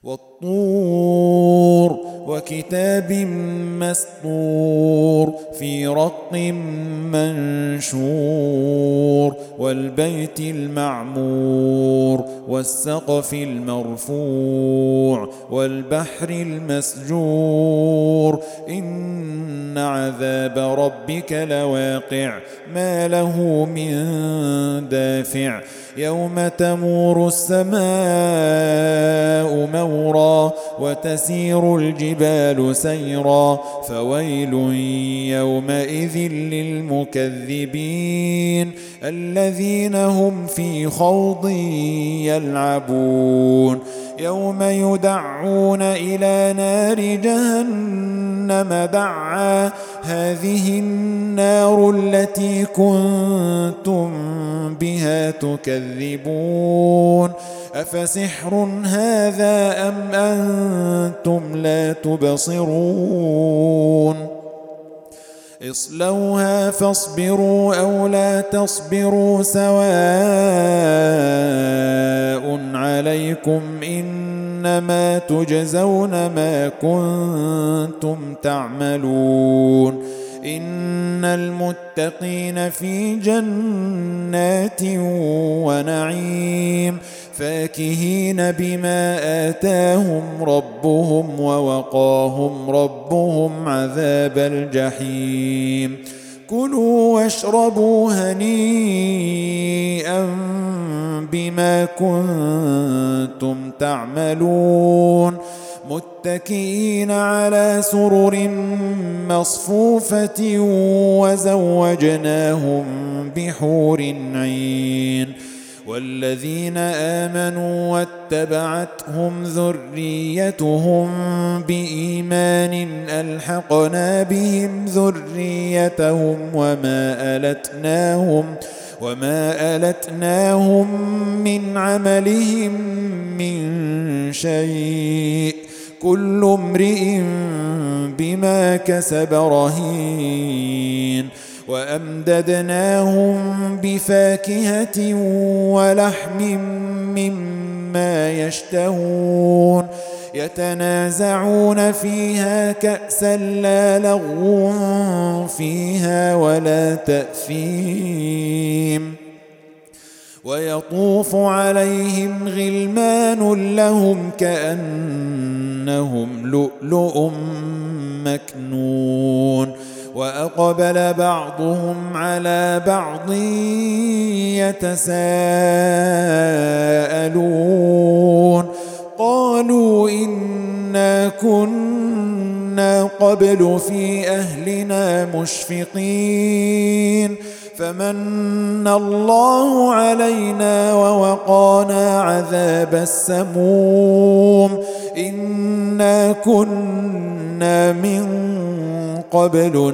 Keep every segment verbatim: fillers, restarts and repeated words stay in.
والطور وكتاب مسطور في رق منشور والبيت المعمور والسقف المرفوع والبحر المسجور إن عذاب ربك لواقع ما له من دافع يوم تمور السماء مورا وتسير الجبال سيرا فويل يومئذ للمكذبين الذين هم في خوض يلعبون يوم يدعون إلى نار جهنم دعا هذه النار التي كنتم بها تكذبون أفسحر هذا أم أنتم لا تبصرون اصلوها فاصبروا أو لا تصبروا سواء عليكم إنما تجزون ما كنتم تعملون إن المتقين في جنات ونعيم فاكهين بما آتاهم ربهم ووقاهم ربهم عذاب الجحيم كلوا واشربوا هنيئا بما كنتم تعملون متكئين على سرر مصفوفة وزوجناهم بحور عين والذين آمنوا واتبعتهم ذريتهم بإيمان ألحقنا بهم ذريتهم وما ألتناهم وما ألتناهم من عملهم من شيء كل امرئ بما كسب رهين وأمددناهم بفاكهة ولحم مما يشتهون يتنازعون فيها كأسا لا لغو فيها ولا تأثيم ويطوف عليهم غلمان لهم كأنهم لؤلؤ مكنون وأقبل بعضهم على بعض يتساءلون قالوا إنا كنا قبل في أهلنا مشفقين فمن الله علينا ووقانا عذاب السموم إنا كنا من قبل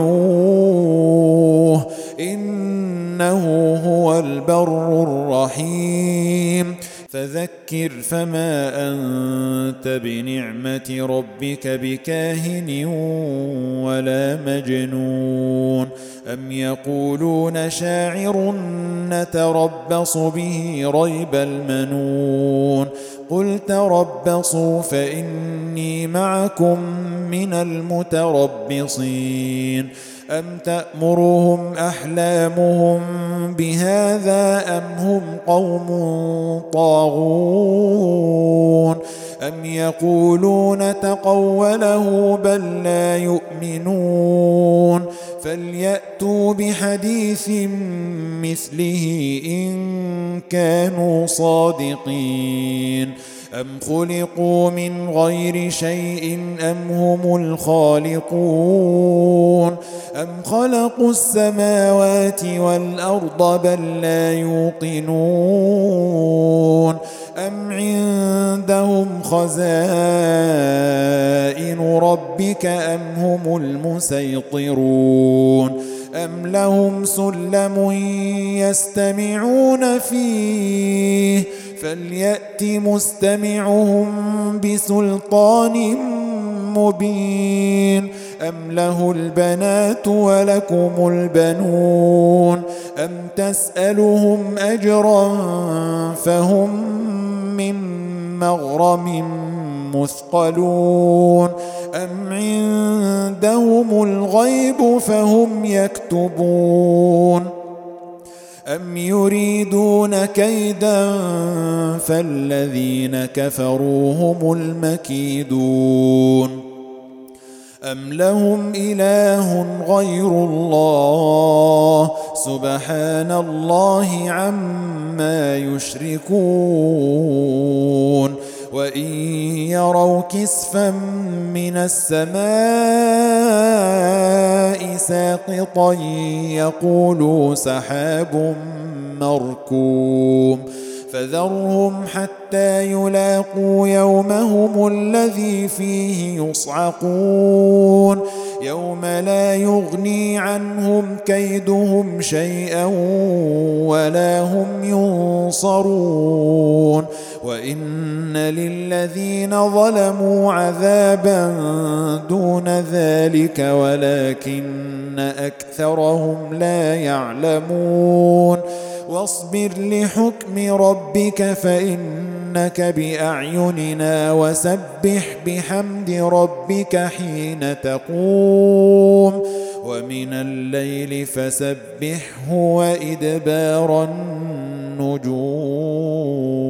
ندعوه إنه هو البر الرحيم فذكر فما أنت بنعمة ربك بكاهن ولا مجنون أم يقولون شاعر نتربص به ريب المنون قل تربصوا فإني معكم من المتربصين أم تأمرهم أحلامهم بهذا أم هم قوم طاغون أم يقولون تقوله بل لا يؤمنون فليأتوا بحديث مثله إن كانوا صادقين أم خلقوا من غير شيء أم هم الخالقون أم خلقوا السماوات والأرض بل لا يوقنون أم عندهم خزائن ربك أم هم المسيطرون أم لهم سلم يستمعون فيه فليأت مستمعهم بسلطان مبين أم له البنات ولكم البنون أم تسألهم أجرا فهم من مغرم مثقلون أم عندهم الغيب فهم يكتبون أم يريدون كيدا فالذين كفروا هم المكيدون أم لهم إله غير الله سبحان الله عما يشركون وإن يروا كسفا من السماء ساقطا يقولوا سحاب مركوم فذرهم حتى يلاقوا يومهم الذي فيه يصعقون يوم لا يغني عنهم كيدهم شيئا ولا هم ينصرون وإن للذين ظلموا عذابا دون ذلك ولكن أكثرهم لا يعلمون واصبر لحكم ربك فإنك بأعيننا وسبح بحمد ربك حين تقوم ومن الليل فسبحه وإدبار النجوم.